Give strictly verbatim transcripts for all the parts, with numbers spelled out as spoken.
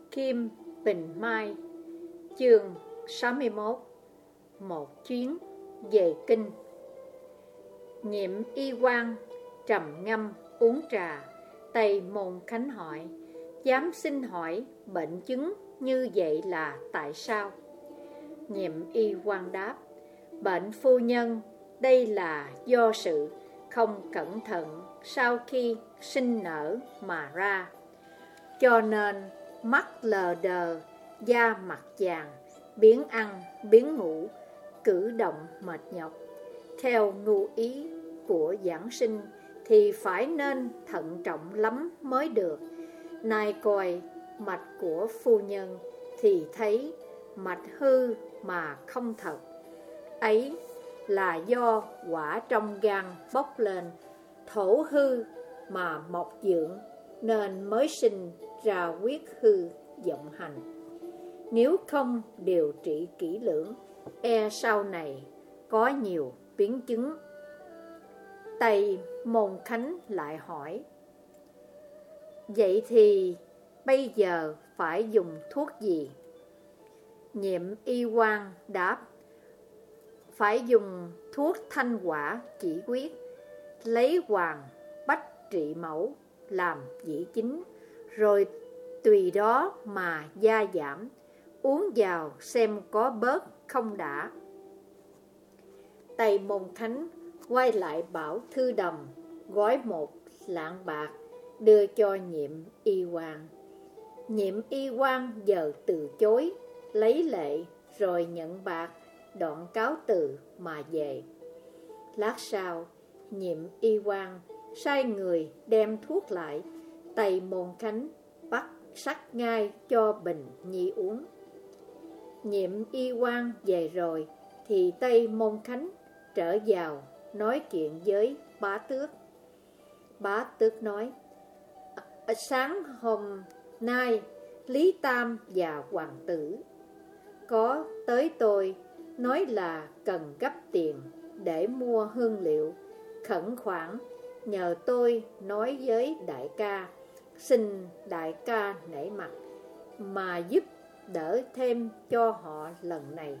Kim Bình Mai. Chương sáu mươi mốt. Một chuyến về kinh. Nhiệm y quan trầm ngâm uống trà. Tây Môn Khánh hỏi: dám xin hỏi bệnh chứng như vậy là tại sao? Nhiệm y quan đáp: bệnh phu nhân, đây là do sự không cẩn thận sau khi sinh nở mà ra, cho nên mắt lờ đờ, da mặt vàng, biếng ăn, biếng ngủ, cử động mệt nhọc. Theo ngu ý của giảng sinh thì phải nên thận trọng lắm mới được. Nay coi mạch của phu nhân thì thấy mạch hư mà không thật. Ấy là do quả trong gan bốc lên, thổ hư mà mọc dưỡng, nên mới sinh ra huyết hư vọng hành. Nếu không điều trị kỹ lưỡng, e sau này có nhiều biến chứng. Tây Môn Khánh lại hỏi: vậy thì bây giờ phải dùng thuốc gì? Nhiệm y quan đáp: phải dùng thuốc thanh quả chỉ quyết, lấy hoàng bách trị mẫu làm dĩ chính, rồi tùy đó mà gia giảm, uống vào xem có bớt không đã. Tây Môn Khánh quay lại bảo thư đồng gói một lạng bạc đưa cho nhiệm y quan. Nhiệm y quan giờ từ chối, lấy lệ rồi nhận bạc, đoạn cáo từ mà về. Lát sau, nhiệm y quan sai người đem thuốc lại. Tây Môn Khánh bắt sắc ngay cho Bình Nhi uống. Nhiệm y quan về rồi thì Tây Môn Khánh trở vào nói chuyện với Bá Tước. Bá Tước nói: sáng hôm nay Lý Tam và hoàng tử có tới tôi, nói là cần gấp tiền để mua hương liệu, khẩn khoản nhờ tôi nói với đại ca, xin đại ca nể mặt mà giúp đỡ thêm cho họ lần này.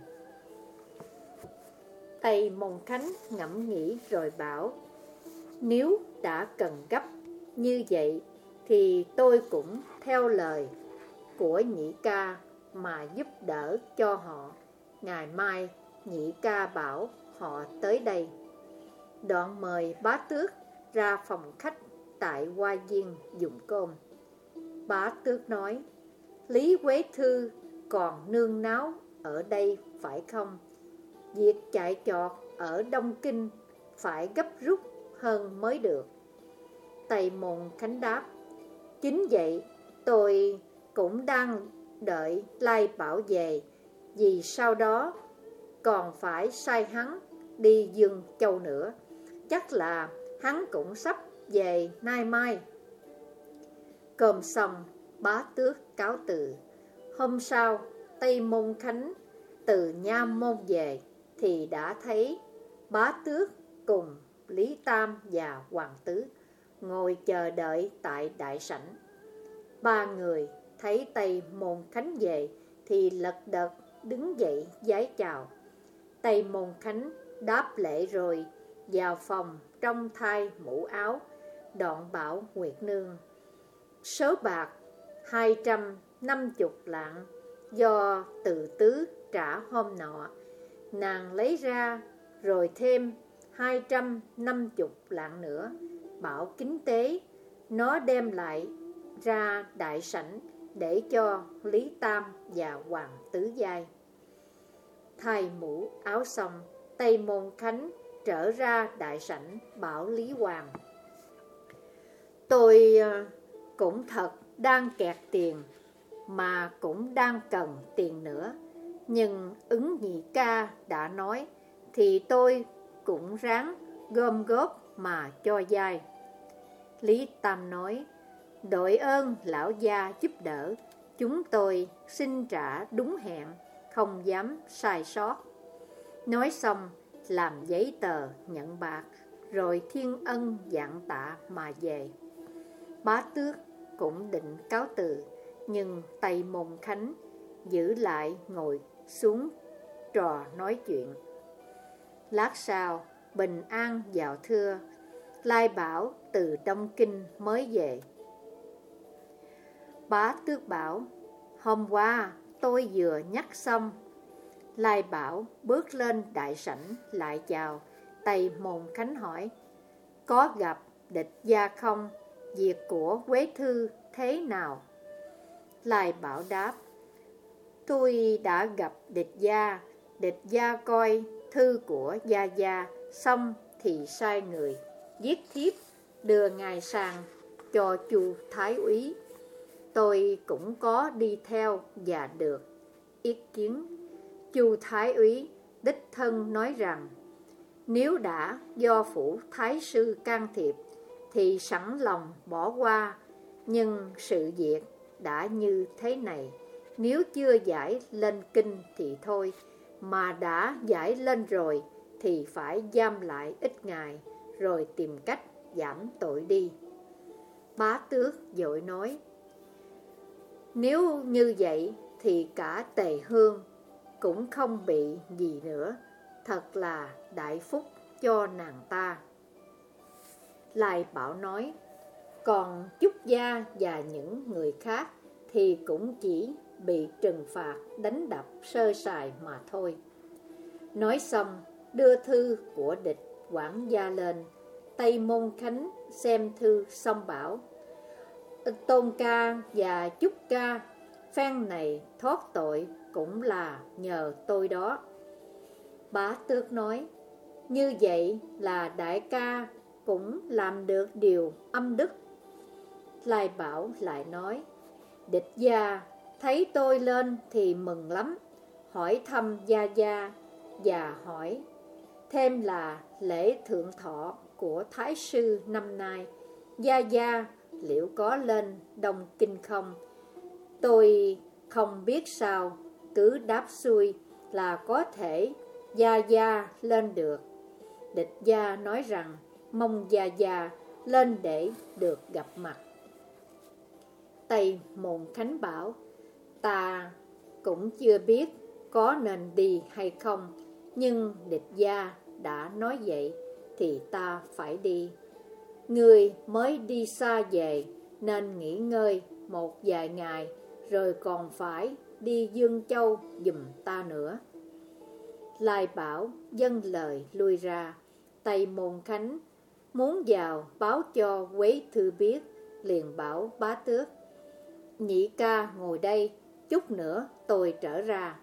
Tây Môn Khánh ngẫm nghĩ rồi bảo: nếu đã cần gấp như vậy thì tôi cũng theo lời của nhị ca mà giúp đỡ cho họ. Ngày mai nhị ca bảo họ tới đây. Đoạn mời Bá Tước ra phòng khách tại Hoa Viên dùng cơm. Bá Tước nói: Lý Quế Thư còn nương náu ở đây phải không? Việc chạy chọt ở Đông Kinh phải gấp rút hơn mới được. Tây Môn Khánh đáp: chính vậy, tôi cũng đang đợi Lai Bảo về, vì sau đó còn phải sai hắn đi Dương Châu nữa. Chắc là hắn cũng sắp về nay mai. Cơm xong, Bá Tước cáo từ. Hôm sau, Tây Môn Khánh từ Nha Môn về thì đã thấy Bá Tước cùng Lý Tam và hoàng tứ ngồi chờ đợi tại đại sảnh. Ba người thấy Tây Môn Khánh về thì lật đật đứng dậy vái chào. Tây Môn Khánh đáp lễ rồi vào phòng trong thay mũ áo, đoạn bảo Nguyệt Nương: số bạc hai trăm năm mươi lạng do Từ Tứ trả hôm nọ, nàng lấy ra rồi thêm hai trăm năm mươi lạng nữa, bảo kính tế nó đem lại ra đại sảnh để cho Lý Tam và hoàng tứ giai. Thay mũ áo xong, Tây Môn Khánh trở ra đại sảnh bảo Lý Hoàng: tôi cũng thật đang kẹt tiền, mà cũng đang cần tiền nữa, nhưng ứng nhị ca đã nói thì tôi cũng ráng gom góp mà cho dai. Lý Tam nói: đội ơn lão gia giúp đỡ, chúng tôi xin trả đúng hẹn, không dám sai sót. Nói xong làm giấy tờ nhận bạc, rồi thiên ân vạn tạ mà về. Bá Tước cũng định cáo từ Nhưng Tây Môn Khánh giữ lại ngồi xuống trò nói chuyện. Lát sau bình an vào thưa, Lai Bảo từ Đông Kinh mới về. Bá Tước bảo: hôm qua tôi vừa nhắc xong. Lai Bảo bước lên đại sảnh lại chào. Tây Môn Khánh hỏi: có gặp địch gia không? Việc của Quế Thư thế nào? Lai Bảo đáp: tôi đã gặp địch gia. Địch gia coi thư của gia gia xong thì sai người viết thiếp đưa ngài sang cho Chu Thái úy. Tôi cũng có đi theo và được ý kiến. Chu Thái úy đích thân nói rằng nếu đã do phủ thái sư can thiệp thì sẵn lòng bỏ qua, nhưng sự việc đã như thế này, nếu chưa giải lên kinh thì thôi, mà đã giải lên rồi thì phải giam lại ít ngày rồi tìm cách giảm tội đi. Bá Tước vội nói: nếu như vậy thì cả Tề Hương cũng không bị gì nữa, thật là đại phúc cho nàng ta. Lai Bảo nói: còn Chúc gia và những người khác thì cũng chỉ bị trừng phạt đánh đập sơ sài mà thôi. Nói xong đưa thư của địch quản gia lên. Tây Môn Khánh xem thư xong bảo: Tôn ca và Chúc ca phen này thoát tội cũng là nhờ tôi đó. Bá Tước nói: như vậy là đại ca cũng làm được điều âm đức. Lai Bảo lại nói: địch gia thấy tôi lên thì mừng lắm, hỏi thăm gia gia và hỏi thêm là lễ thượng thọ của thái sư năm nay gia gia liệu có lên Đông Kinh không. Tôi không biết sao, cứ đáp xuôi là có thể gia gia lên được. Địch gia nói rằng mong gia gia lên để được gặp mặt. Tây Môn Khánh bảo: ta cũng chưa biết có nên đi hay không, nhưng địch gia đã nói vậy thì ta phải đi. Người mới đi xa về nên nghỉ ngơi một vài ngày, rồi còn phải đi Dương Châu giùm ta nữa. Lai Bảo dâng lời lui ra. Tây Môn Khánh muốn vào báo cho Quế Thư biết, liền bảo Bá Tước: nhị ca ngồi đây, chút nữa tôi trở ra.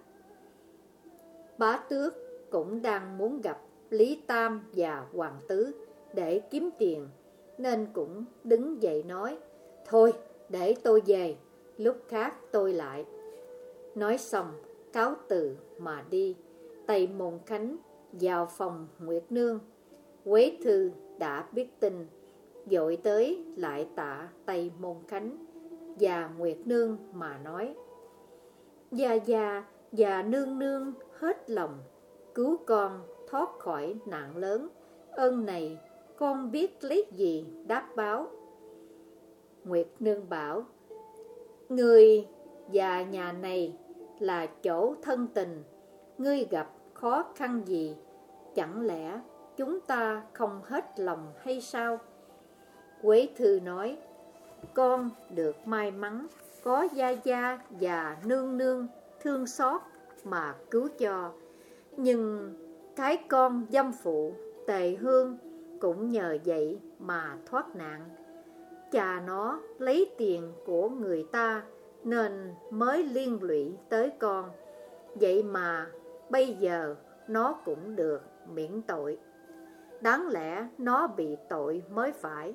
Bá Tước cũng đang muốn gặp Lý Tam và Hoàng Tứ để kiếm tiền, nên cũng đứng dậy nói: thôi để tôi về, lúc khác tôi lại. Nói xong cáo từ mà đi. Tây Môn Khánh vào phòng Nguyệt Nương. Quế Thư đã biết tin, vội tới lại tạ Tây Môn Khánh và Nguyệt Nương mà nói: gia gia và nương nương hết lòng cứu con thoát khỏi nạn lớn, ơn này con biết lấy gì đáp báo. Nguyệt Nương bảo: người và nhà này là chỗ thân tình, ngươi gặp khó khăn gì, chẳng lẽ chúng ta không hết lòng hay sao? Quế Thư nói: con được may mắn có gia gia và nương nương thương xót mà cứu cho, nhưng cái con dâm phụ Tề Hương cũng nhờ vậy mà thoát nạn. Cha nó lấy tiền của người ta nên mới liên lụy tới con, vậy mà bây giờ nó cũng được miễn tội. Đáng lẽ nó bị tội mới phải.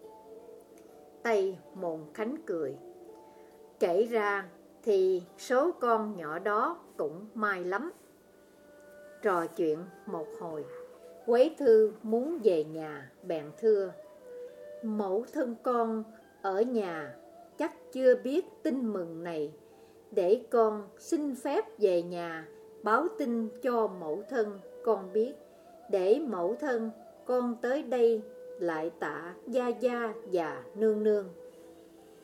Tây Môn Khánh cười: kể ra thì số con nhỏ đó cũng may lắm. Trò chuyện một hồi, Quế Thư muốn về nhà bèn thưa: mẫu thân con ở nhà chắc chưa biết tin mừng này, để con xin phép về nhà báo tin cho mẫu thân con biết, để mẫu thân con tới đây lại tạ gia gia và nương nương.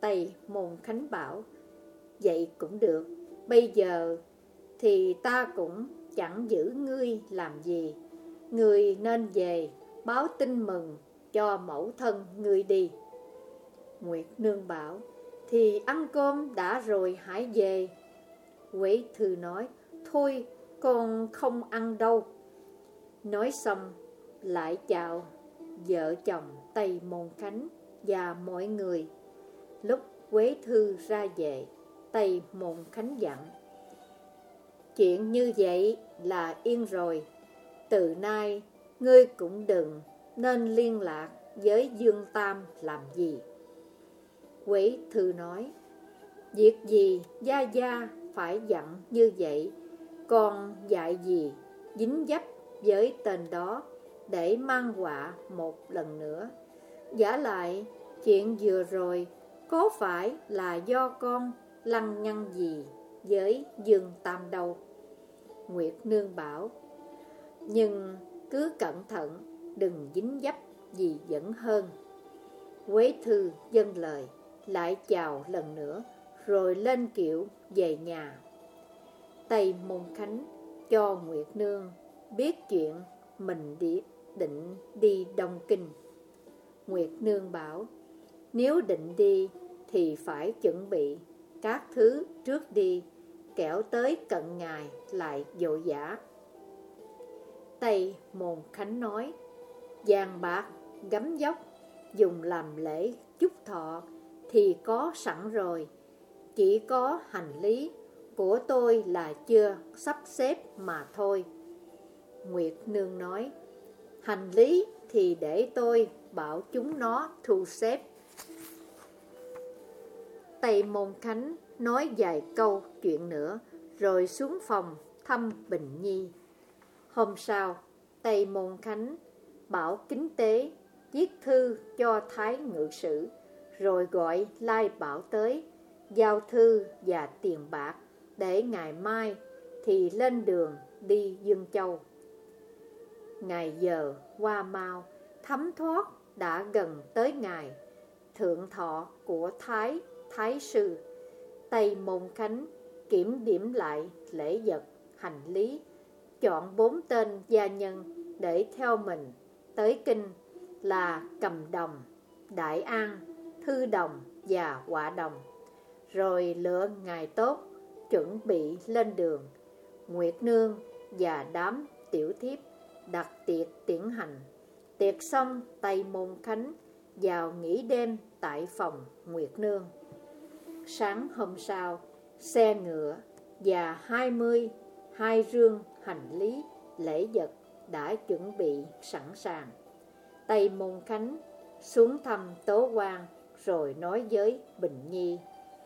Tây Môn Khánh bảo: vậy cũng được, bây giờ thì ta cũng chẳng giữ ngươi làm gì. Ngươi nên về báo tin mừng cho mẫu thân ngươi đi. Nguyệt Nương bảo: thì ăn cơm đã rồi hãy về. Quế Thư nói: thôi con không ăn đâu. Nói xong lại chào vợ chồng Tây Môn Khánh và mọi người. Lúc Quế Thư ra về, Tây Môn Khánh dặn: chuyện như vậy là yên rồi. Từ nay ngươi cũng đừng nên liên lạc với Dương Tam làm gì. Quế Thư nói: việc gì gia gia phải dặn như vậy, con dạy gì dính dấp với tên đó để mang họa một lần nữa. Vả lại chuyện vừa rồi có phải là do con lăng nhăng gì với Dương Tam đâu. Nguyệt Nương bảo: nhưng cứ cẩn thận, đừng dính dấp gì vẫn hơn. Quế Thư dâng lời, lại chào lần nữa, rồi lên kiệu về nhà. Tây Môn Khánh cho Nguyệt Nương biết chuyện mình đi, định đi Đông Kinh. Nguyệt Nương bảo: nếu định đi thì phải chuẩn bị các thứ trước đi, kẻo tới cận ngày lại vội vã. Tây Môn Khánh nói: vàng bạc gấm dốc dùng làm lễ chúc thọ thì có sẵn rồi, chỉ có hành lý của tôi là chưa sắp xếp mà thôi. Nguyệt Nương nói: hành lý thì để tôi bảo chúng nó thu xếp. Tây Môn Khánh nói vài câu chuyện nữa rồi xuống phòng thăm Bình Nhi. Hôm sau, Tây Môn Khánh bảo Kính Tế viết thư cho Thái Ngự Sử, rồi gọi Lai Bảo tới giao thư và tiền bạc, để ngày mai thì lên đường đi Dương Châu. Ngày giờ qua mau, thấm thoát đã gần tới ngày thượng thọ của Thái Thái Sư. Tây Môn Khánh kiểm điểm lại lễ vật, hành lý, chọn bốn tên gia nhân để theo mình tới Kinh là Cầm Đồng, Đại An, Thư Đồng và Họa Đồng, rồi lựa ngày tốt chuẩn bị lên đường. Nguyệt Nương và đám tiểu thiếp đặt tiệc tiễn hành. Tiệc xong, Tây Môn Khánh vào nghỉ đêm tại phòng Nguyệt Nương. Sáng hôm sau, xe ngựa và hai mươi hai rương hành lý lễ vật đã chuẩn bị sẵn sàng. Tây Môn Khánh xuống thăm Tố Quan, rồi nói với Bình Nhi: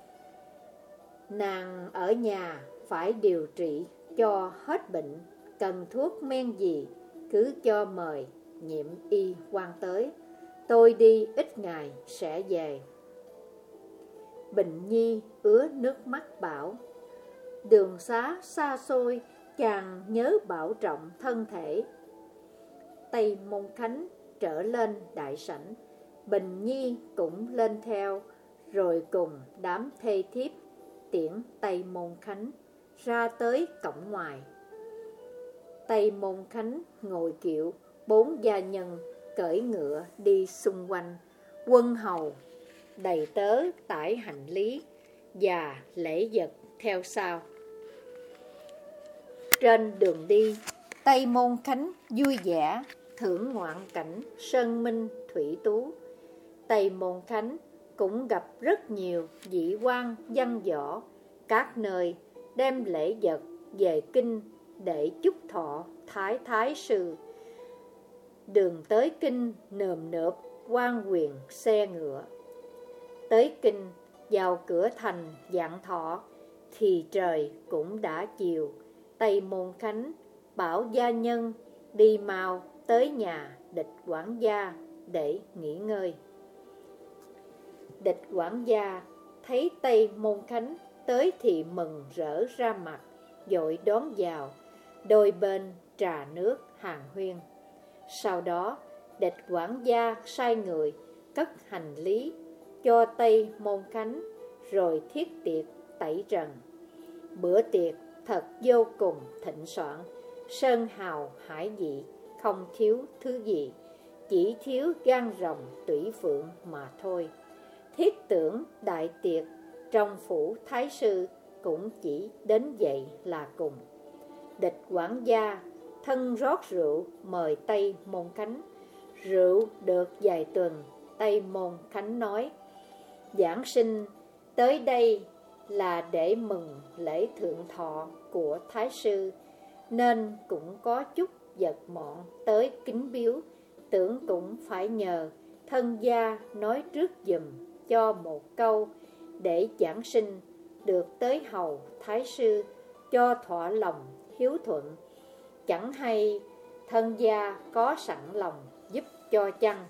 nàng ở nhà phải điều trị cho hết bệnh, cần thuốc men gì cứ cho mời nhiệm y quan tới, tôi đi ít ngày sẽ về. Bình Nhi ứa nước mắt bảo: đường xá xa xôi, chàng nhớ bảo trọng thân thể. Tây Môn Khánh trở lên đại sảnh, Bình Nhi cũng lên theo, rồi cùng đám thê thiếp tiễn Tây Môn Khánh ra tới cổng ngoài. Tây Môn Khánh ngồi kiệu, bốn gia nhân cởi ngựa đi xung quanh, quân hầu đầy tớ tải hành lý và lễ vật theo sau. Trên đường đi, Tây Môn Khánh vui vẻ thưởng ngoạn cảnh sơn minh thủy tú. Tây Môn Khánh cũng gặp rất nhiều vị quan văn võ các nơi đem lễ vật về Kinh để chúc thọ Thái Thái Sư. Đường tới Kinh nườm nượp quan quyền xe ngựa. Tới Kinh, vào cửa thành Vạn Thọ thì trời cũng đã chiều. Tây Môn Khánh bảo gia nhân đi mau tới nhà Địch quản gia để nghỉ ngơi. Địch quản gia thấy Tây Môn Khánh tới thì mừng rỡ ra mặt, vội đón vào, đôi bên trà nước hàn huyên. Sau đó Địch quản gia sai người cất hành lý cho Tây Môn Khánh, rồi thiết tiệc tẩy trần. Bữa tiệc thật vô cùng thịnh soạn, sơn hào hải vị, không thiếu thứ gì, chỉ thiếu gan rồng tủy phượng mà thôi. Thiết tưởng đại tiệc trong phủ thái sư cũng chỉ đến vậy là cùng. Địch quản gia thân rót rượu mời Tây Môn Khánh. Rượu được vài tuần, Tây Môn Khánh nói: Giảng sinh tới đây là để mừng lễ thượng thọ của thái sư, nên cũng có chút vật mọn tới kính biếu, tưởng cũng phải nhờ thân gia nói trước giùm cho một câu, để giảng sinh được tới hầu thái sư cho thỏa lòng hiếu thuận. Chẳng hay thân gia có sẵn lòng giúp cho chăng?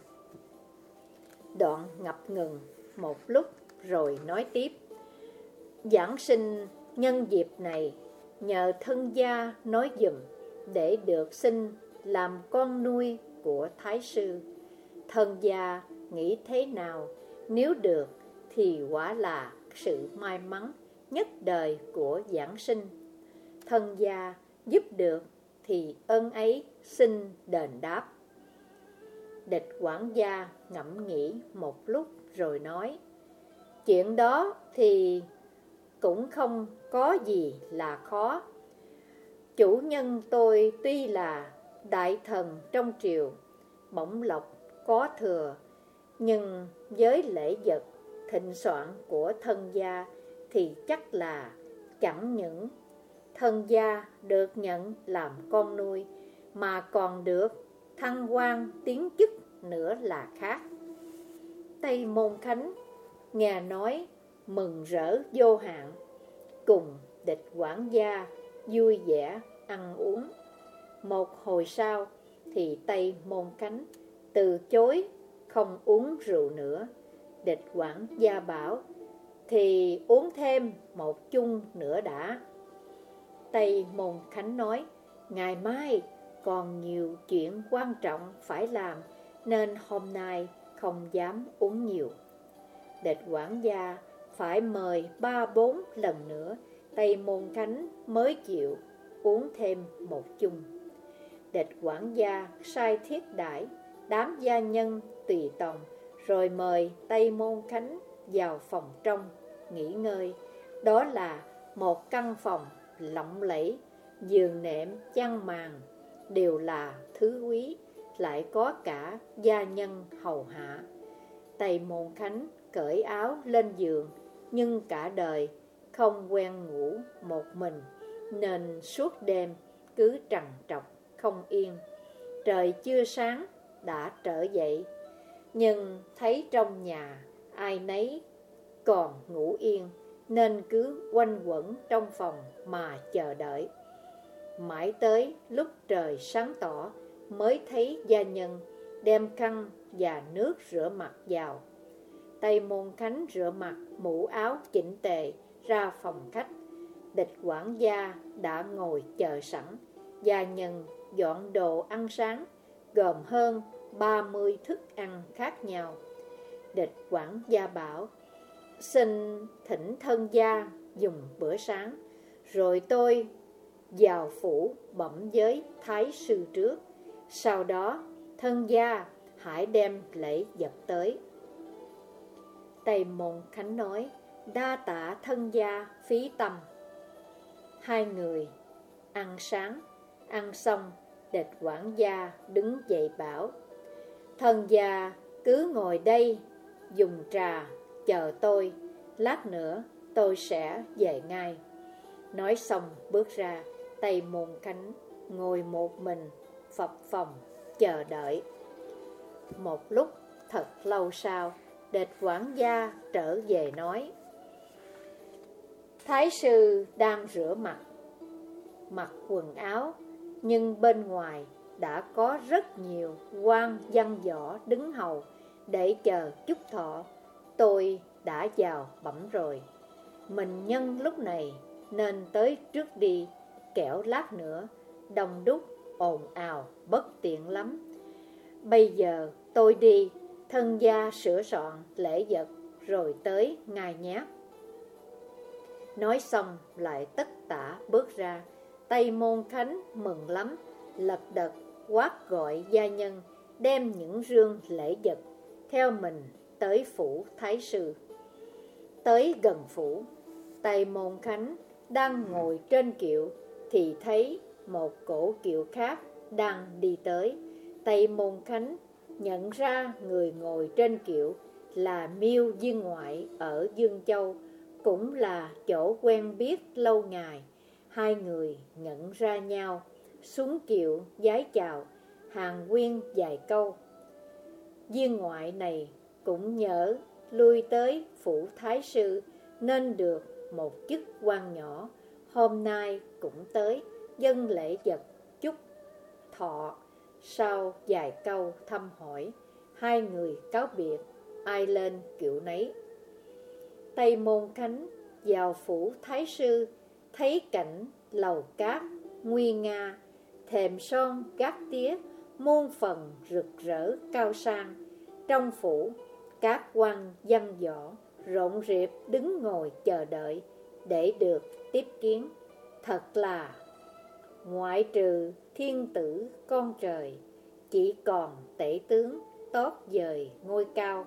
Đoạn ngập ngừng một lúc rồi nói tiếp: Giảng sinh nhân dịp này nhờ thân gia nói giùm, để được xin làm con nuôi của thái sư. Thân gia nghĩ thế nào? Nếu được thì quả là sự may mắn nhất đời của giảng sinh. Thân gia giúp được thì ơn ấy xin đền đáp. Địch quản gia ngẫm nghĩ một lúc rồi nói: Chuyện đó thì cũng không có gì là khó. Chủ nhân tôi tuy là đại thần trong triều, bổng lộc có thừa, nhưng với lễ vật thịnh soạn của thân gia thì chắc là chẳng những thân gia được nhận làm con nuôi, mà còn được thăng quan tiến chức nữa là khác. Tây Môn Khánh nghe nói mừng rỡ vô hạn, cùng địch quản gia vui vẻ ăn uống. Một hồi sau thì Tây Môn Khánh từ chối không uống rượu nữa. Địch quản gia bảo: Thì uống thêm một chung nữa đã. Tây Môn Khánh nói: Ngày mai còn nhiều chuyện quan trọng phải làm, nên hôm nay không dám uống nhiều. Địch quản gia phải mời ba bốn lần nữa, Tây Môn Khánh mới chịu uống thêm một chung. Địch quản gia sai thiết đãi đám gia nhân tùy tòng, rồi mời Tây Môn Khánh vào phòng trong nghỉ ngơi. Đó là một căn phòng lộng lẫy, giường nệm chăn màn đều là thứ quý, lại có cả gia nhân hầu hạ. Tây Môn Khánh cởi áo lên giường, nhưng cả đời không quen ngủ một mình, nên suốt đêm cứ trằn trọc không yên. Trời chưa sáng đã trở dậy, nhưng thấy trong nhà ai nấy còn ngủ yên, nên cứ quanh quẩn trong phòng mà chờ đợi. Mãi tới lúc trời sáng tỏ mới thấy gia nhân đem khăn và nước rửa mặt vào. Tây Môn Khánh rửa mặt, mũ áo chỉnh tề ra phòng khách. Địch quản gia đã ngồi chờ sẵn. Gia nhân dọn đồ ăn sáng, gồm hơn ba mươi thức ăn khác nhau. Địch quản gia bảo: Xin thỉnh thân gia dùng bữa sáng, rồi tôi vào phủ bẩm với thái sư trước. Sau đó thân gia hãy đem lễ vật tới. Tây Môn Khánh nói: Đa tạ thân gia phí tâm. Hai người ăn sáng. Ăn xong, địch quản gia đứng dậy bảo: Thân gia cứ ngồi đây dùng trà chờ tôi, lát nữa tôi sẽ về ngay. Nói xong bước ra. Tây Môn Khánh ngồi một mình phập phồng chờ đợi. Một lúc thật lâu sau, địch quản gia trở về nói: Thái sư đang rửa mặt, mặc quần áo, nhưng bên ngoài đã có rất nhiều quan văn võ đứng hầu để chờ chúc thọ. Tôi đã vào bẩm rồi. Mình nhân lúc này nên tới trước đi, kẻo lát nữa đông đúc ồn ào bất tiện lắm. Bây giờ tôi đi, thân gia sửa soạn lễ vật, rồi tới ngài nhé. Nói xong lại tất tả bước ra. Tây Môn Khánh mừng lắm, lật đật quát gọi gia nhân, đem những rương lễ vật theo mình tới phủ thái sư. Tới gần phủ, Tây Môn Khánh đang ngồi trên kiệu thì thấy một cỗ kiệu khác đang đi tới. Tây Môn Khánh nhận ra người ngồi trên kiệu là Miêu Dương Ngoại ở Dương Châu, cũng là chỗ quen biết lâu ngày. Hai người nhận ra nhau, xuống kiệu vái chào, hàn huyên vài câu. Dương Ngoại này cũng nhớ lui tới phủ thái sư nên được một chức quan nhỏ, hôm nay cũng tới dâng lễ vật chúc thọ. Sau vài câu thăm hỏi, hai người cáo biệt, ai lên kiệu nấy. Tây Môn Khánh vào phủ thái sư, thấy cảnh lầu cát nguy nga, thềm son gác tía, muôn phần rực rỡ cao sang. Trong phủ, các quan văn võ rộn rịp đứng ngồi chờ đợi để được tiếp kiến. Thật là ngoại trừ thiên tử con trời, chỉ còn tể tướng tót dời ngôi cao.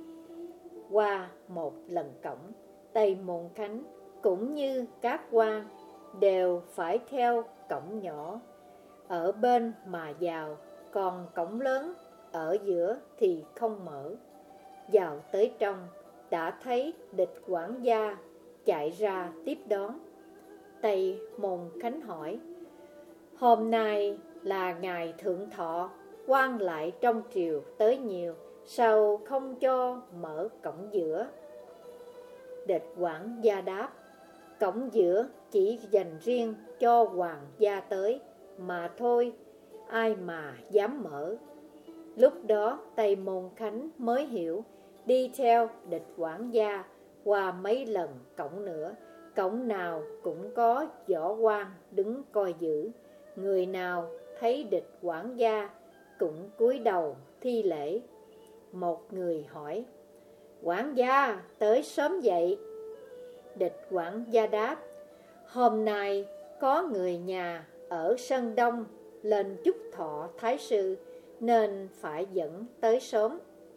Qua một lần cổng, Tây Môn Khánh cũng như các quan đều phải theo cổng nhỏ ở bên mà vào, còn cổng lớn ở giữa thì không mở. Vào tới trong, đã thấy địch quản gia chạy ra tiếp đón. Tây Môn Khánh hỏi: hôm nay là ngày thượng thọ, quan lại trong triều tới nhiều, sao không cho mở cổng giữa? Địch quản gia đáp: cổng giữa chỉ dành riêng cho hoàng gia tới mà thôi, ai mà dám mở. Lúc đó Tây Môn Khánh mới hiểu, đi theo địch quản gia qua mấy lần cổng nữa, cổng nào cũng có võ quan đứng coi giữ. Người nào thấy địch quản gia cũng cúi đầu thi lễ. Một người hỏi: quản gia tới sớm vậy? Địch quản gia đáp: hôm nay có người nhà ở Sơn Đông lên chúc thọ thái sư nên phải dẫn tới sớm.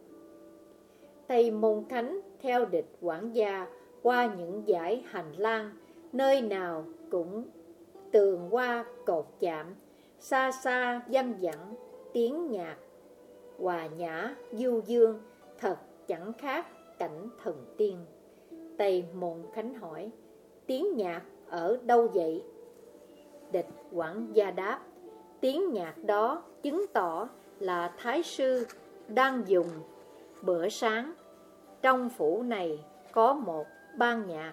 Tây Môn Khánh theo địch quản gia qua những dãy hành lang, nơi nào cũng tường hoa cột chạm, xa xa văng vẳng tiếng nhạc hòa nhã du dương, thật chẳng khác cảnh thần tiên. Tây Môn Khánh hỏi: tiếng nhạc ở đâu vậy? Địch quản gia đáp: tiếng nhạc đó chứng tỏ là thái sư đang dùng bữa sáng. Trong phủ này có một ban nhạc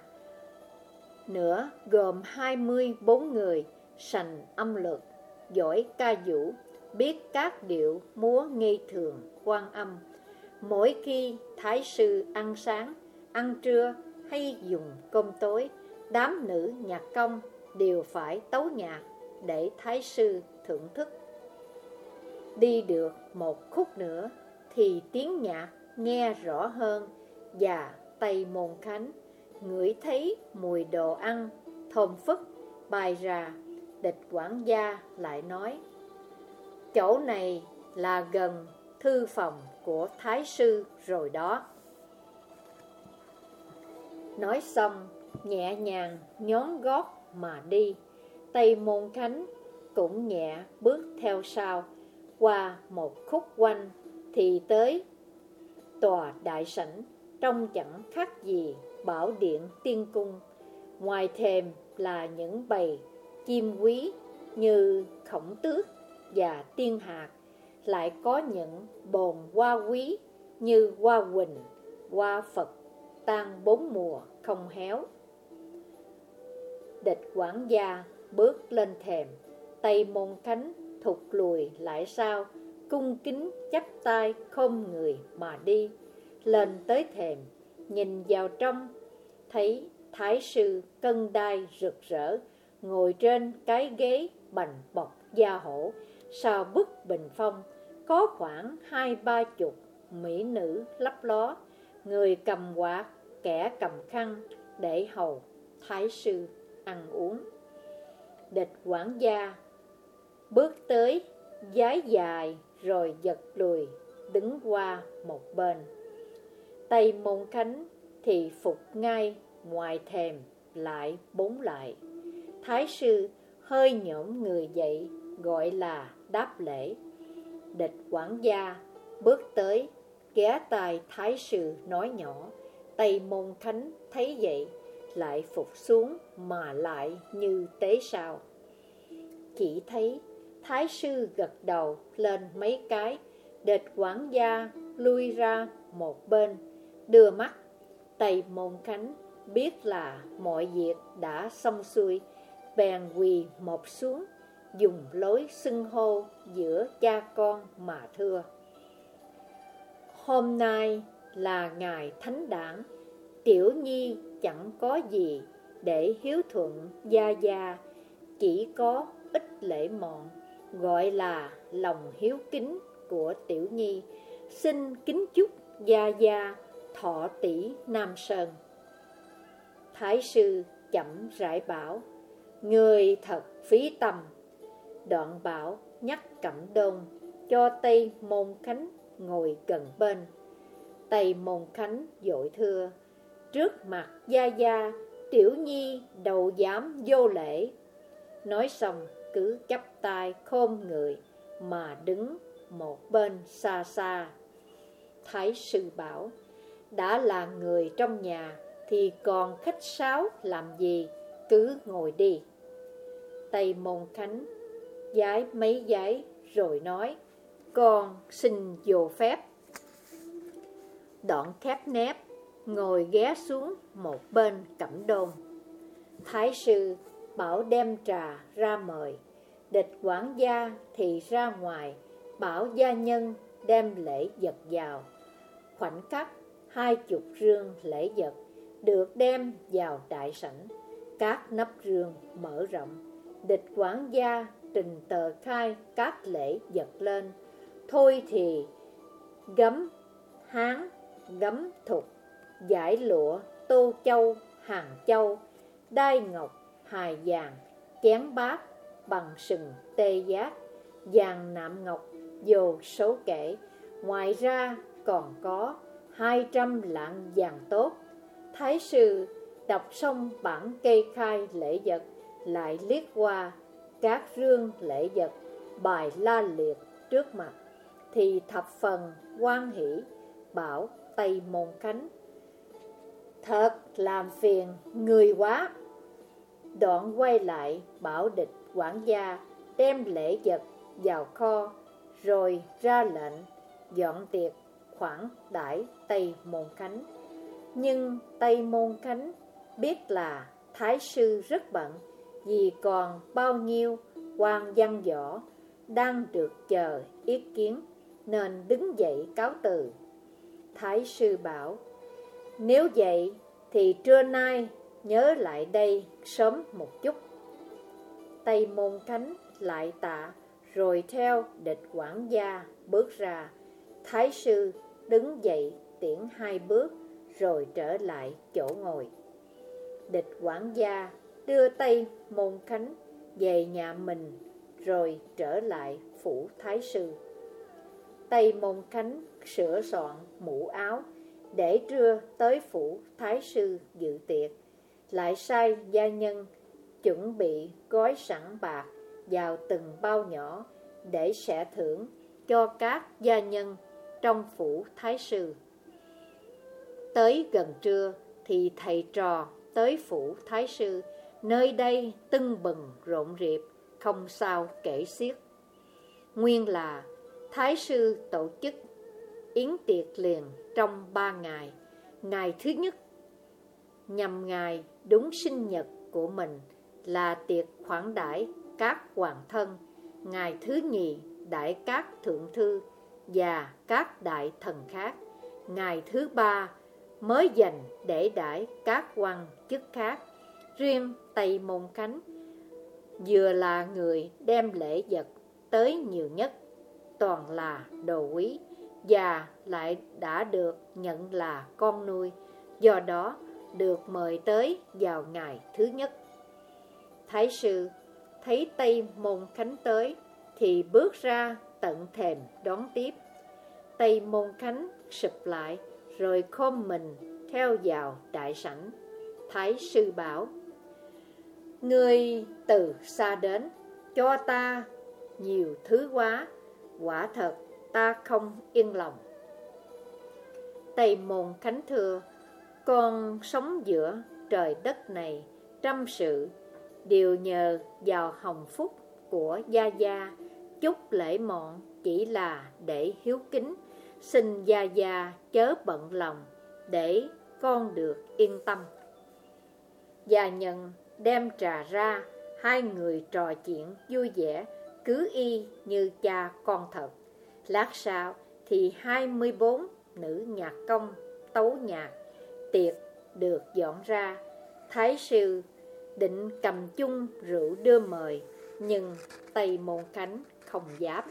nữa gồm hai mươi bốn người, sành âm lực, giỏi ca vũ, biết các điệu múa nghi thường quan âm. Mỗi khi thái sư ăn sáng, ăn trưa hay dùng cơm tối, đám nữ nhạc công đều phải tấu nhạc để thái sư thưởng thức. Đi được một khúc nữa thì tiếng nhạc nghe rõ hơn, và Tây Môn Khánh ngửi thấy mùi đồ ăn thơm phức bay ra. Địch quản gia lại nói: chỗ này là gần thư phòng của thái sư rồi đó. Nói xong nhẹ nhàng nhón gót mà đi. Tây Môn Khánh cũng nhẹ bước theo sau. Qua một khúc quanh thì tới tòa đại sảnh, trông chẳng khác gì bảo điện tiên cung. Ngoài thềm là những bầy chim quý như khổng tước và tiên hạc, lại có những bồn hoa quý như hoa huỳnh, hoa Phật tan bốn mùa không héo. Địch quản gia bước lên thềm, Tây Môn Khánh thụt lùi lại sau, cung kính chắp tay khom người mà đi. Lên tới thềm, nhìn vào trong, thấy thái sư cân đai rực rỡ, ngồi trên cái ghế bành bọc da hổ. Sau bức bình phong có khoảng hai ba chục mỹ nữ lấp ló, người cầm quạt, kẻ cầm khăn để hầu thái sư ăn uống. Địch quản gia bước tới, giái dài rồi giật lùi, đứng qua một bên. Tây Môn Khánh thì phục ngay ngoài thềm lại bốn lại. Thái sư hơi nhổm người dậy, gọi là đáp lễ. Địch quản gia bước tới, ghé tai thái sư nói nhỏ. Tây Môn Khánh thấy vậy, lại phục xuống mà lại như tế sao. Chỉ thấy thái sư gật đầu lên mấy cái. Địch quản gia lui ra một bên, đưa mắt. Tây Môn Khánh biết là mọi việc đã xong xuôi, bèn quỳ một xuống, dùng lối xưng hô giữa cha con mà thưa: hôm nay là ngày thánh đản, tiểu nhi chẳng có gì để hiếu thuận gia gia, chỉ có ít lễ mọn, gọi là lòng hiếu kính của tiểu nhi. Xin kính chúc gia gia thọ tỷ Nam Sơn. Thái sư chậm rãi bảo: người thật phí tâm. Đoạn bảo nhắc Cẩm Đôn cho Tây Môn Khánh ngồi gần bên. Tây Môn Khánh vội thưa: trước mặt gia gia, tiểu nhi đâu dám vô lễ. Nói xong cứ chắp tay khom người mà đứng một bên xa xa. Thái sư bảo: đã là người trong nhà thì còn khách sáo làm gì, cứ ngồi đi. Tây Môn Khánh giái mấy giấy rồi nói: con xin vô phép. Đoạn khép nép ngồi ghé xuống một bên Cẩm Đôn. Thái sư bảo đem trà ra mời. Địch quản gia thì ra ngoài, bảo gia nhân đem lễ vật vào. Khoảnh khắc hai chục rương lễ vật được đem vào đại sảnh. Các nắp rương mở rộng. Địch quản gia trình tờ khai các lễ vật lên. Thôi thì gấm hán, gấm thục, giải lụa, tô châu, hàng châu, đai ngọc, hài vàng, chén bát bằng sừng tê giác, vàng nạm ngọc vô số kể. Ngoài ra còn có hai trăm lạng vàng tốt. Thái sư đọc xong bản kê khai lễ vật, lại liếc qua các rương lễ vật bài la liệt trước mặt, thì thập phần hoan hỷ, bảo Tây Môn Khánh: thật làm phiền người quá. Đoạn quay lại bảo địch quản gia đem lễ vật vào kho, rồi ra lệnh dọn tiệc khoản đãi Tây Môn Khánh. Nhưng Tây Môn Khánh biết là thái sư rất bận, vì còn bao nhiêu quan văn võ đang được chờ ý kiến, nên đứng dậy cáo từ. Thái sư bảo: nếu vậy thì trưa nay nhớ lại đây sớm một chút. Tây Môn Khánh lại tạ, rồi theo địch quản gia bước ra. Thái sư đứng dậy tiễn hai bước, rồi trở lại chỗ ngồi. Địch quản gia đưa Tây Môn Khánh về nhà mình, rồi trở lại phủ thái sư. Tây Môn Khánh sửa soạn mũ áo để trưa tới phủ thái sư dự tiệc, lại sai gia nhân chuẩn bị gói sẵn bạc vào từng bao nhỏ để sẽ thưởng cho các gia nhân trong phủ thái sư. Tới gần trưa thì thầy trò tới phủ thái sư, nơi đây tưng bừng rộn rịp, không sao kể xiết. Nguyên là thái sư tổ chức yến tiệc liền trong ba ngày. Ngày thứ nhất nhằm ngày đúng sinh nhật của mình là tiệc khoản đãi các hoàng thân. Ngày thứ nhì đãi các thượng thư và các đại thần khác. Ngày thứ ba mới dành để đãi các quan chức khác. Riêng Tây Môn Khánh vừa là người đem lễ vật tới nhiều nhất, toàn là đồ quý, và lại đã được nhận là con nuôi, do đó được mời tới vào ngày thứ nhất. Thái sư thấy Tây Môn Khánh tới thì bước ra tận thềm đón tiếp. Tây Môn Khánh sụp lại rồi khom mình theo vào đại sảnh. Thái sư bảo: Ngươi từ xa đến, cho ta nhiều thứ quá, quả thật ta không yên lòng. Tây Môn Khánh thưa: Con sống giữa trời đất này trăm sự, đều nhờ vào hồng phúc của gia gia. Chút lễ mọn chỉ là để hiếu kính, xin gia gia chớ bận lòng, để con được yên tâm. Gia nhân đem trà ra, hai người trò chuyện vui vẻ, cứ y như cha con thật. Lát sau thì hai mươi bốn nữ nhạc công tấu nhạc, tiệc được dọn ra. Thái sư định cầm chung rượu đưa mời, nhưng Tây Môn Khánh không dám.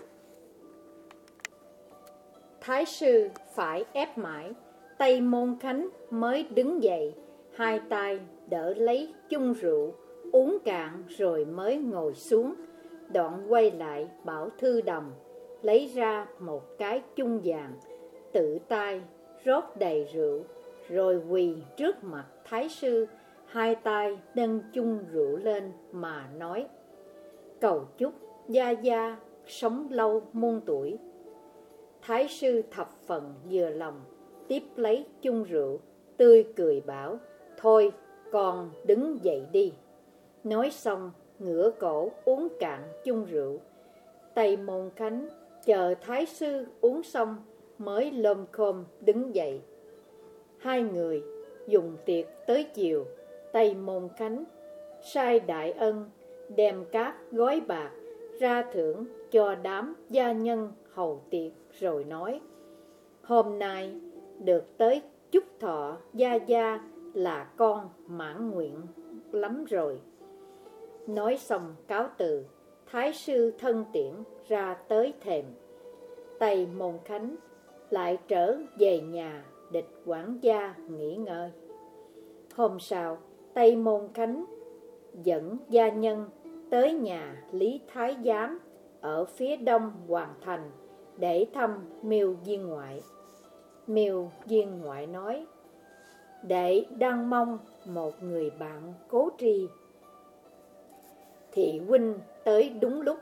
Thái sư phải ép mãi, Tây Môn Khánh mới đứng dậy, hai tay đỡ lấy chung rượu, uống cạn rồi mới ngồi xuống. Đoạn quay lại bảo Thư Đồng lấy ra một cái chung vàng, tự tay rót đầy rượu, rồi quỳ trước mặt Thái sư, hai tay nâng chung rượu lên mà nói: Cầu chúc gia gia sống lâu muôn tuổi. Thái sư thập phần vừa lòng, tiếp lấy chung rượu, tươi cười bảo: Thôi con đứng dậy đi. Nói xong ngửa cổ uống cạn chung rượu. Tây Môn Khánh chờ Thái sư uống xong mới lồm khom đứng dậy. Hai người dùng tiệc tới chiều. Tây Môn Khánh sai đại ân đem các gói bạc ra thưởng cho đám gia nhân hầu tiệc, rồi nói: Hôm nay được tới chúc thọ gia gia là con mãn nguyện lắm rồi. Nói xong cáo từ, Thái sư thân tiễn ra tới thềm. Tây Môn Khánh lại trở về nhà Địch quản gia nghỉ ngơi. Hôm sau, Tây Môn Khánh dẫn gia nhân tới nhà Lý Thái Giám ở phía đông hoàng thành để thăm Miêu Viên Ngoại. Miêu Viên Ngoại nói: Đệ đang mong một người bạn cố tri, thị huynh tới đúng lúc.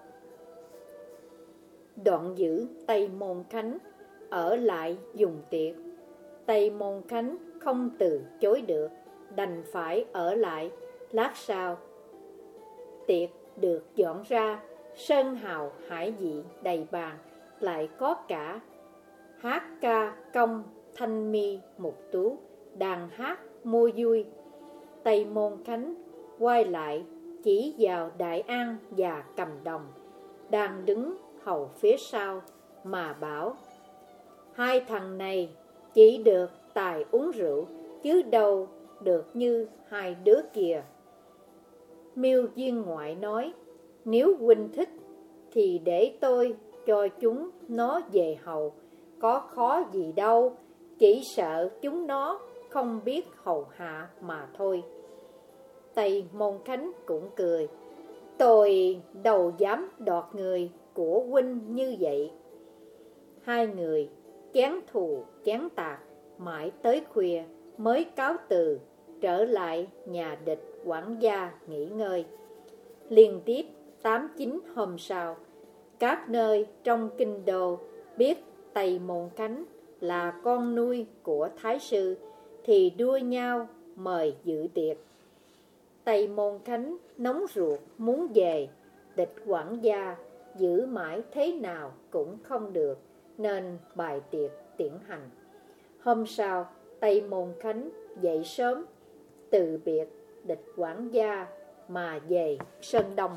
Đoạn giữ Tây Môn Khánh ở lại dùng tiệc. Tây Môn Khánh không từ chối được, đành phải ở lại. Lát sau, tiệc được dọn ra, sơn hào hải vị đầy bàn, lại có cả hát ca công thanh mi mục tú, đàn hát mua vui. Tây Môn Khánh quay lại chỉ vào Đại An và Cầm Đồng đang đứng hầu phía sau mà bảo: Hai thằng này chỉ được tài uống rượu, chứ đâu được như hai đứa kia. Miêu Viên Ngoại nói: Nếu huynh thích thì để tôi cho chúng nó về hầu, có khó gì đâu, chỉ sợ chúng nó không biết hầu hạ mà thôi. Tây Môn Khánh cũng cười: Tôi đâu dám đoạt người của huynh như vậy. Hai người chén thù chén tạc mãi tới khuya mới cáo từ trở lại nhà Địch quản gia nghỉ ngơi. Liên tiếp tám chín hôm sau, các nơi trong kinh đô biết Tây Môn Khánh là con nuôi của Thái sư thì đua nhau mời dự tiệc. Tây Môn Khánh nóng ruột muốn về, Địch quản gia giữ mãi thế nào cũng không được, nên bài tiệc tiễn hành. Hôm sau, Tây Môn Khánh dậy sớm, từ biệt Địch quản gia mà về Sơn Đông.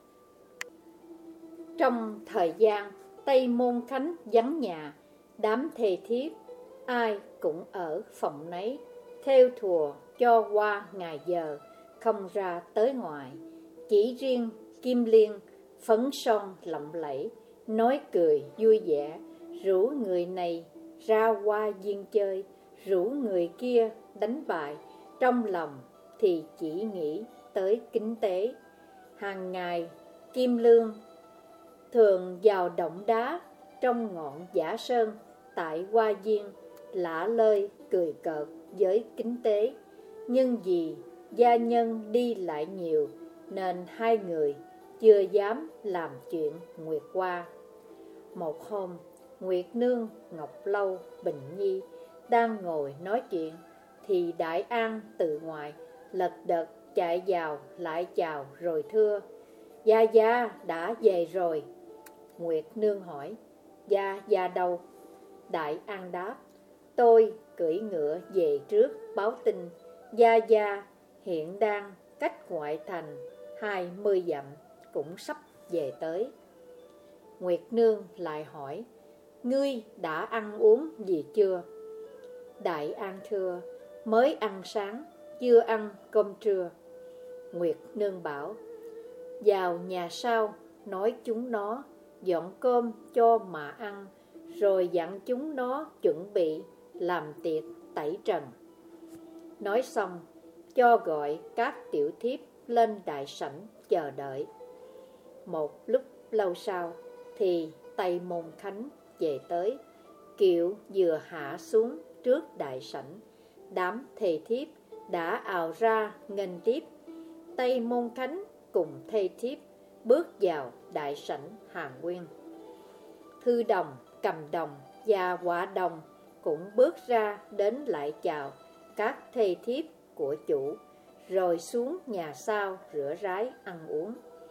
Trong thời gian Tây Môn Khánh vắng nhà, đám thê thiếp ai cũng ở phòng nấy, thêu thùa cho qua ngày giờ, không ra tới ngoài. Chỉ riêng Kim Liên phấn son lộng lẫy, nói cười vui vẻ, rủ người này ra qua viên chơi, rủ người kia đánh bại, trong lòng thì chỉ nghĩ tới kinh tế. Hàng ngày Kim Lương thường vào động đá trong ngọn Giả Sơn tại Hoa Viên, lả lơi cười cợt với kinh tế. Nhưng vì gia nhân đi lại nhiều nên hai người chưa dám làm chuyện Nguyệt Hoa. Một hôm, Nguyệt Nương, Ngọc Lâu, Bình Nhi đang ngồi nói chuyện thì Đại An từ ngoài lật đật chạy vào lại chào rồi thưa: Gia Gia đã về rồi. Nguyệt Nương hỏi: Gia Gia đâu? Đại An đáp: Tôi cưỡi ngựa về trước báo tin Gia Gia hiện đang cách ngoại thành hai mươi dặm, cũng sắp về tới. Nguyệt Nương lại hỏi: Ngươi đã ăn uống gì chưa? Đại An thưa: Mới ăn sáng, chưa ăn cơm trưa. Nguyệt Nương bảo: Vào nhà sau nói chúng nó dọn cơm cho mà ăn, rồi dặn chúng nó chuẩn bị làm tiệc tẩy trần. Nói xong, cho gọi các tiểu thiếp lên đại sảnh chờ đợi. Một lúc lâu sau thì Tây Môn Khánh về tới. Kiệu vừa hạ xuống trước đại sảnh, đám thầy thiếp đã ào ra nghênh tiếp. Tây Môn Khánh cùng thầy thiếp bước vào đại sảnh Hàn Nguyên. Thư Đồng, Cầm Đồng và Quả Đồng cũng bước ra đến lại chào các thầy thiếp của chủ, rồi xuống nhà sau rửa ráy ăn uống.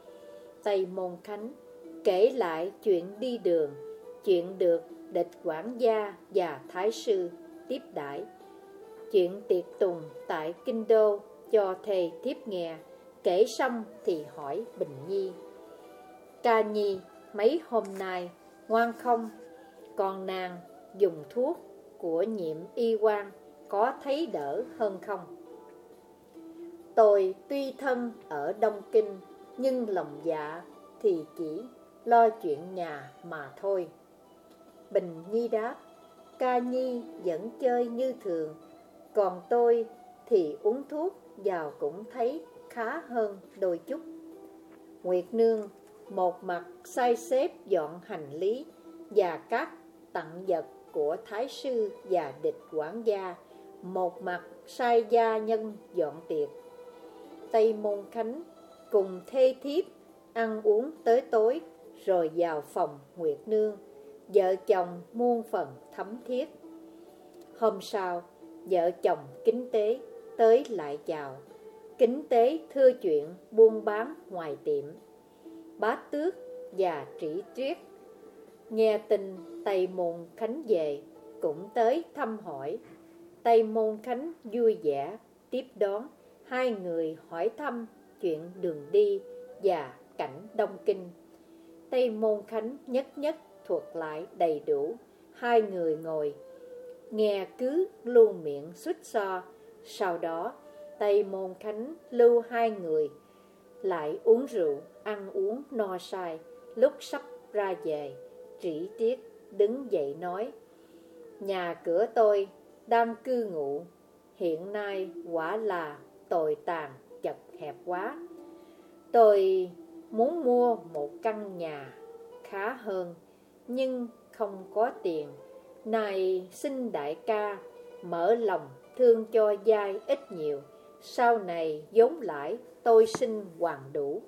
Tây Môn Khánh kể lại chuyện đi đường, chuyện được địch quản gia và thái sư tiếp đãi, chuyện tiệc tùng tại kinh đô cho thầy thiếp nghe. Kể xong thì hỏi Bình Nhi: Ca Nhi mấy hôm nay ngoan không? Còn nàng dùng thuốc của Nhiệm Y quan có thấy đỡ hơn không? Tôi tuy thân ở Đông Kinh, nhưng lòng dạ thì chỉ lo chuyện nhà mà thôi. Bình Nhi đáp: Ca Nhi vẫn chơi như thường, còn tôi thì uống thuốc vào cũng thấy khá hơn đôi chút. Nguyệt Nương một mặt sai xếp dọn hành lý và các tặng vật của thái sư và địch quản gia, một mặt sai gia nhân dọn tiệc. Tây Môn Khánh cùng thê thiếp ăn uống tới tối, rồi vào phòng Nguyệt Nương, vợ chồng muôn phần thấm thiết. Hôm sau, vợ chồng Kính Tế tới lại chào. Kính Tế thưa chuyện buôn bán ngoài tiệm. Bá Tước và Trĩ Triết nghe tin Tây Môn Khánh về cũng tới thăm hỏi. Tây Môn Khánh vui vẻ tiếp đón hai người, hỏi thăm chuyện đường đi và cảnh Đông Kinh. Tây Môn Khánh nhất nhất thuật lại đầy đủ. Hai người ngồi nghe cứ luôn miệng xuýt xoa. Sau đó Tây Môn Khánh lưu hai người lại uống rượu, ăn uống no say. Lúc sắp ra về, Trĩ Triết đứng dậy nói: Nhà cửa tôi đang cư ngụ hiện nay quả là tồi tàn chật hẹp quá. Tôi muốn mua một căn nhà khá hơn, nhưng không có tiền. Này xin đại ca mở lòng thương cho giai ít nhiều, sau này vốn lãi tôi xin hoàn đủ.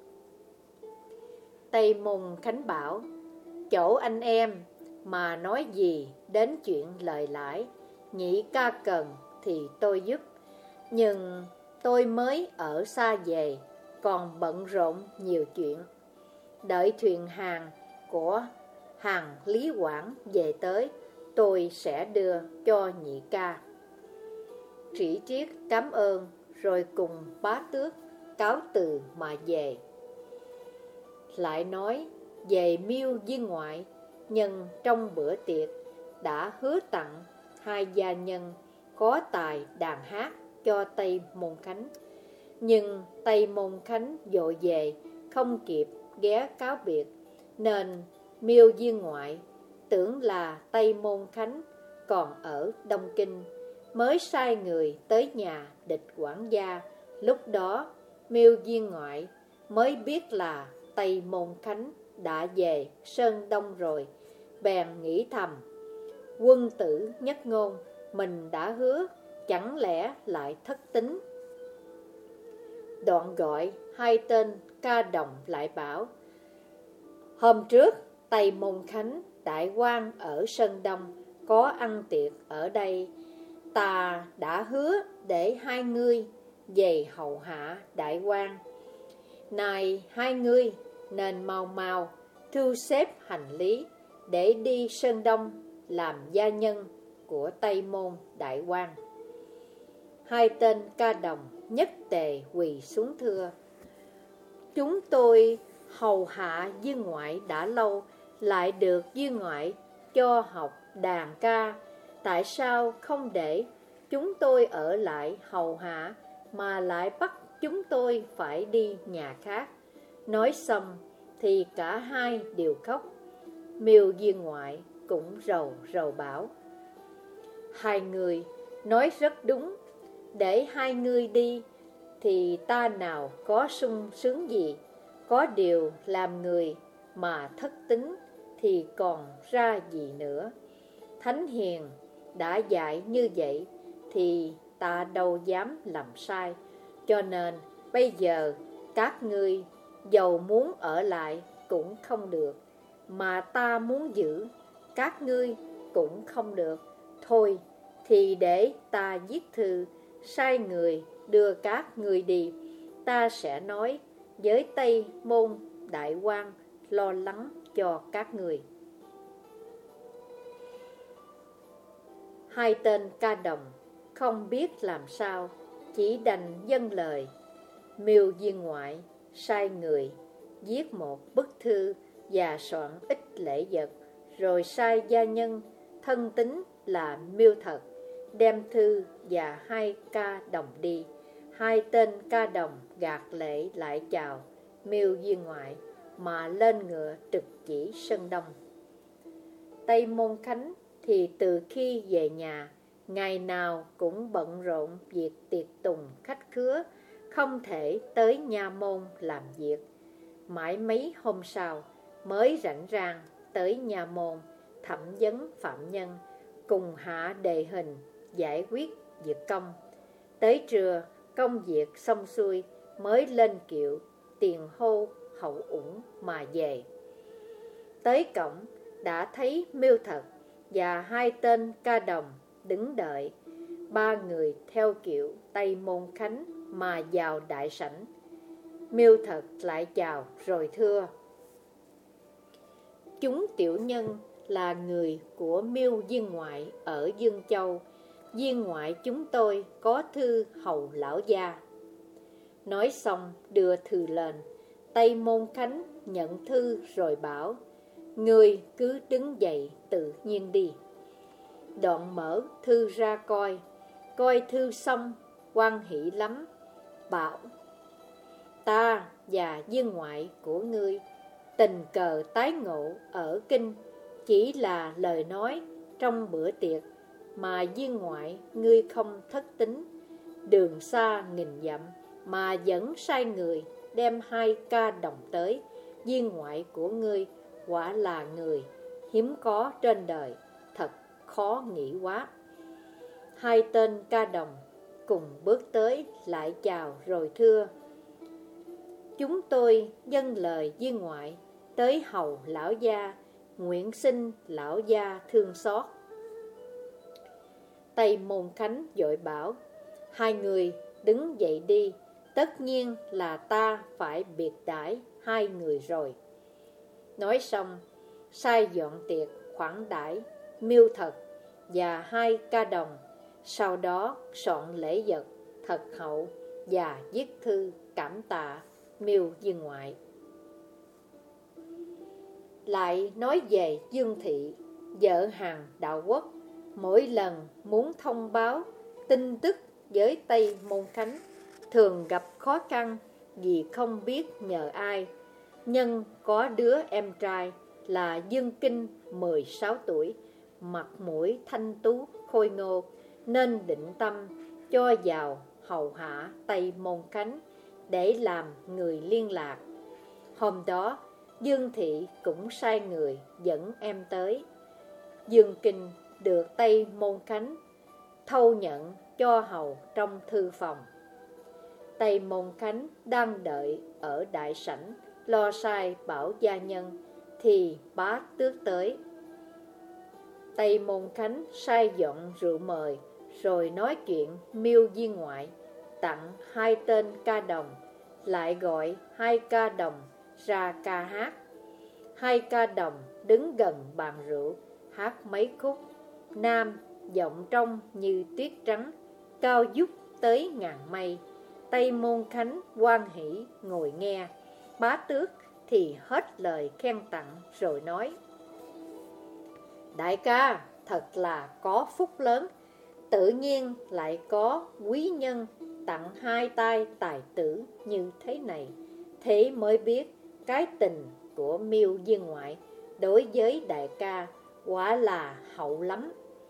Tây Môn Khánh bảo: Chỗ anh em mà nói gì đến chuyện lời lãi, nhị ca cần thì tôi giúp. Nhưng tôi mới ở xa về, còn bận rộn nhiều chuyện. Đợi thuyền hàng của hàng Lý Quảng về tới, tôi sẽ đưa cho nhị ca. Trĩ Triết cảm ơn rồi cùng Bá Tước cáo từ mà về. Lại nói về Miêu Viên ngoại, nhân trong bữa tiệc đã hứa tặng hai gia nhân có tài đàn hát cho Tây Môn Khánh. Nhưng Tây Môn Khánh vội về, không kịp ghé cáo biệt, nên Miêu Viên ngoại tưởng là Tây Môn Khánh còn ở Đông Kinh, mới sai người tới nhà địch quản gia. Lúc đó Miêu Viên Ngoại mới biết là Tây Môn Khánh đã về Sơn Đông rồi, bèn nghĩ thầm: quân tử nhất ngôn, mình đã hứa, chẳng lẽ lại thất tín. Đoạn gọi hai tên ca đồng lại bảo: hôm trước Tây Môn Khánh đại quan ở Sơn Đông có ăn tiệc ở đây, ta đã hứa để hai ngươi về hầu hạ đại quan. Này hai ngươi nên mau mau thu xếp hành lý để đi Sơn Đông làm gia nhân của Tây Môn đại quan. Hai tên ca đồng nhất tề quỳ xuống thưa: chúng tôi hầu hạ Viên Ngoại đã lâu, lại được Viên Ngoại cho học đàn ca, tại sao không để chúng tôi ở lại hầu hạ, mà lại bắt chúng tôi phải đi nhà khác? Nói xong thì cả hai đều khóc. Miêu Viên Ngoại cũng rầu rầu bảo: hai người nói rất đúng, để hai người đi thì ta nào có sung sướng gì. Có điều làm người mà thất tín thì còn ra gì nữa. Thánh Hiền đã dạy như vậy thì ta đâu dám làm sai. Cho nên bây giờ các ngươi dầu muốn ở lại cũng không được, mà ta muốn giữ các ngươi cũng không được. Thôi thì để ta viết thư sai người đưa các ngươi đi, ta sẽ nói với Tây Môn đại quan lo lắng cho các người. Hai tên ca đồng không biết làm sao, chỉ đành dâng lời. Miêu Viên Ngoại sai người viết một bức thư và soạn ít lễ vật, rồi sai gia nhân thân tín là Miêu Thật đem thư và hai ca đồng đi. Hai tên ca đồng gạt lễ lại chào Miêu Viên Ngoại mà lên ngựa trực chỉ Sơn Đông. Tây Môn Khánh thì từ khi về nhà, ngày nào cũng bận rộn việc tiệc tùng khách khứa, không thể tới nha môn làm việc. Mãi mấy hôm sau mới rảnh rang tới nha môn thẩm vấn phạm nhân, cùng hạ đề hình, giải quyết việc công. Tới trưa công việc xong xuôi mới lên kiệu tiền hô hậu ủng mà về. Tới cổng đã thấy Miêu Thật và hai tên ca đồng đứng đợi. Ba người theo kiệu Tây Môn Khánh mà vào đại sảnh. Miêu Thật lại chào rồi thưa: chúng tiểu nhân là người của Miêu Viên Ngoại ở Dương Châu. Viên Ngoại chúng tôi có thư hầu lão gia. Nói xong đưa thư lên. Tây Môn Khánh nhận thư rồi bảo: ngươi cứ đứng dậy tự nhiên đi. Đoạn mở thư ra coi. Coi thư xong hoan hỷ lắm, bảo: ta và Viên Ngoại của ngươi tình cờ tái ngộ ở kinh, chỉ là lời nói trong bữa tiệc, mà Viên Ngoại ngươi không thất tín. Đường xa nghìn dặm mà vẫn sai người đem hai ca đồng tới. Viên Ngoại của ngươi quả là người hiếm có trên đời, thật khó nghĩ quá. Hai tên ca đồng cùng bước tới lại chào rồi thưa: chúng tôi dâng lời Viên Ngoại tới hầu lão gia, nguyện xin lão gia thương xót. Tây Môn Khánh vội bảo: hai người đứng dậy đi, tất nhiên là ta phải biệt đãi hai người rồi. Nói xong sai dọn tiệc khoản đãi Miêu Thật và hai ca đồng, sau đó soạn lễ vật thật hậu và viết thư cảm tạ Miêu Viên Ngoại. Lại nói về Dương Thị, vợ hàng Đạo Quốc, mỗi lần muốn thông báo tin tức với Tây Môn Khánh, thường gặp khó khăn vì không biết nhờ ai. Nhân có đứa em trai là Dương Kinh mười sáu tuổi, mặt mũi thanh tú khôi ngô, nên định tâm cho vào hầu hạ Tây Môn Khánh để làm người liên lạc. Hôm đó Dương Thị cũng sai người dẫn em tới. Dương Kinh được Tây Môn Khánh thâu nhận cho hầu trong thư phòng. Tây Môn Khánh đang đợi ở đại sảnh lo sai bảo gia nhân thì Bá Tước tới. Tây Môn Khánh sai dọn rượu mời, rồi nói chuyện miêu viên ngoại, tặng hai tên ca đồng, lại gọi hai ca đồng ra ca hát. Hai ca đồng đứng gần bàn rượu, hát mấy khúc. Nam giọng trong như tuyết trắng, cao vút tới ngàn mây. Tây Môn Khánh hoan hỉ ngồi nghe. Bá Tước thì hết lời khen tặng rồi nói: đại ca thật là có phúc lớn, tự nhiên lại có quý nhân tặng hai tay tài tử như thế này. Thế mới biết cái tình của Miêu viên ngoại đối với đại ca quả là hậu lắm.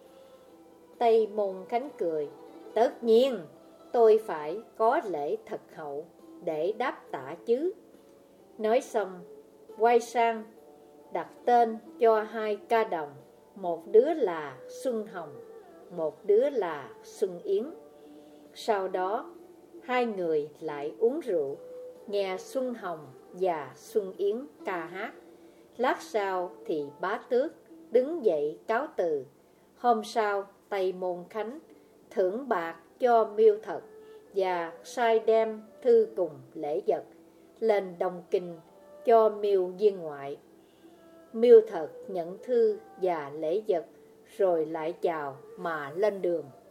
Tây Môn Khánh cười: tất nhiên tôi phải có lễ thật hậu để đáp tạ chứ. Nói xong quay sang đặt tên cho hai ca đồng, một đứa là Xuân Hồng, một đứa là Xuân Yến. Sau đó hai người lại uống rượu, nghe Xuân Hồng và Xuân Yến ca hát. Lát sau thì Bá Tước đứng dậy cáo từ. Hôm sau Tây Môn Khánh thưởng bạc cho Miêu Thật và sai đem thư cùng lễ vật lên Đông Kinh cho Miêu viên ngoại. Miêu Thật nhận thư và lễ vật rồi lại chào mà lên đường.